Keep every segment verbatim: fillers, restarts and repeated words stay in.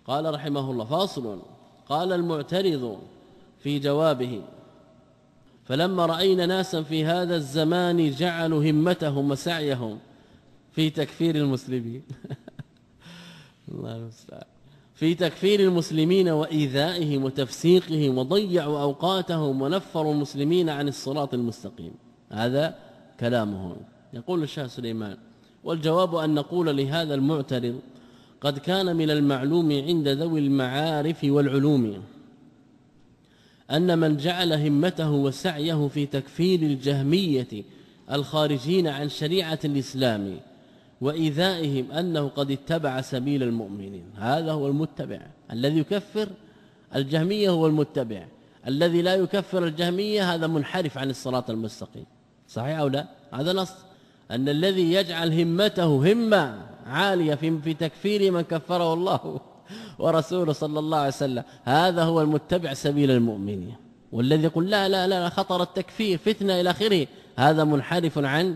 قال رحمه الله فاصل. قال المعترض في جوابه فلما رأينا ناسا في هذا الزمان جعلوا همتهم وسعيهم في تكفير المسلمين الله المستعان في تكفير المسلمين وإيذائهم وتفسيقهم وضيعوا أوقاتهم ونفروا المسلمين عن الصراط المستقيم. هذا كلامه. يقول الشيخ سليمان والجواب أن نقول لهذا المعترض قد كان من المعلوم عند ذوي المعارف والعلوم أن من جعل همته وسعيه في تكفير الجهمية الخارجين عن شريعة الإسلام وإيذائهم أنه قد اتبع سبيل المؤمنين. هذا هو المتبع الذي يكفر الجهمية، هو المتبع الذي لا يكفر الجهمية هذا منحرف عن الصراط المستقيم. صحيح أو لا؟ هذا نص أن الذي يجعل همته همة عالية في في تكفير من كفره الله ورسوله صلى الله عليه وسلم هذا هو المتبع سبيل المؤمنين، والذي يقول لا لا لا خطر التكفير فتنة إلى آخره هذا منحرف عن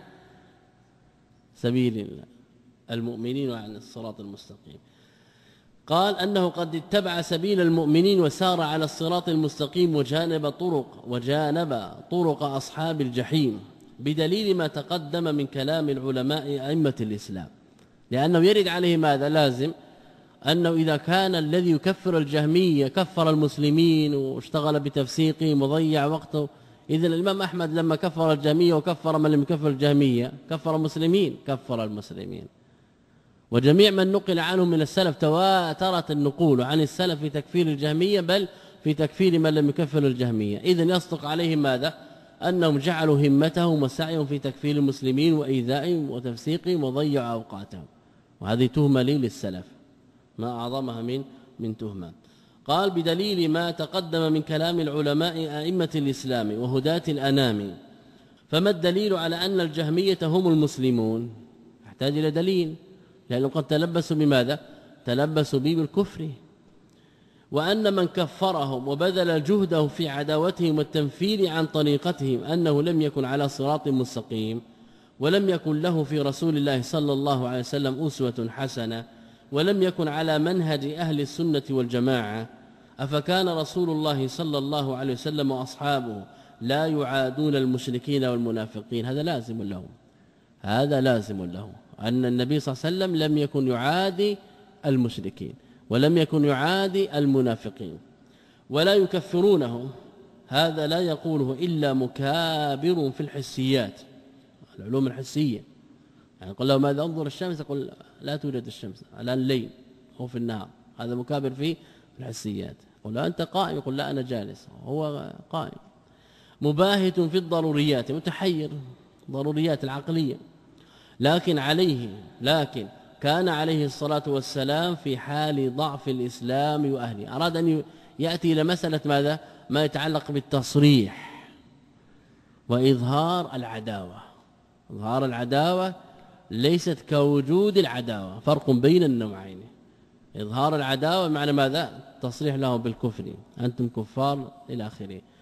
سبيل المؤمنين وعن الصراط المستقيم. قال أنه قد اتبع سبيل المؤمنين وسار على الصراط المستقيم وجانب طرق وجانب طرق أصحاب الجحيم بدليل ما تقدم من كلام العلماء أئمة الإسلام، لأنه يرد عليه ماذا؟ لازم أنه إذا كان الذي يكفر الجهمية كفر المسلمين واشتغل بتفسيقهم وضيع وقته، إذن الإمام أحمد لما كفر الجهمية وكفر من لم يكفر الجهمية كفر المسلمين كفر المسلمين. وجميع من نقل عنهم من السلف تواترت النقول عن السلف في تكفير الجهمية بل في تكفير من لم يكفر الجهمية. إذن يصدق عليهم ماذا؟ أنهم جعلوا همتهم وسعيهم في تكفير المسلمين وإيذائهم وتفسيقهم وضيعوا أوقاتهم، وهذه تهمة لي للسلف ما أعظمها من من تهمة. قال بدليل ما تقدم من كلام العلماء أئمة الإسلام وهداة الأنام. فما الدليل على أن الجهمية هم المسلمون؟ يحتاج إلى دليل، لأنه قد تلبسوا بماذا؟ تلبسوا به بالكفر، وأن من كفرهم وبذل جهده في عداوتهم والتنفير عن طريقتهم أنه لم يكن على صراط مستقيم، ولم يكن له في رسول الله صلى الله عليه وسلم أسوة حسنة، ولم يكن على منهج أهل السنة والجماعة. أفكان رسول الله صلى الله عليه وسلم وأصحابه لا يعادون المشركين والمنافقين؟ هذا لازم له، هذا لازم له أن النبي صلى الله عليه وسلم لم يكن يعادي المشركين ولم يكن يعادي المنافقين ولا يكفرونهم. هذا لا يقوله إلا مكابر في الحسيات، العلوم الحسية. يعني قل له ماذا؟ انظر الشمس، يقول لا توجد الشمس الآن الليل هو في النهار، هذا مكابر في الحسيات. قل له أنت قائم، يقول لا أنا جالس، هو قائم. مباهت في الضروريات، متحير ضروريات العقلية. لكن عليه لكن كان عليه الصلاة والسلام في حال ضعف الإسلام وأهله أراد أن يأتي إلى مسألة ماذا؟ ما يتعلق بالتصريح وإظهار العداوة. إظهار العداوة ليست كوجود العداوة، فرق بين النوعين. إظهار العداوة معنى ماذا؟ تصريح له بالكفر، أنتم كفار إلى آخره.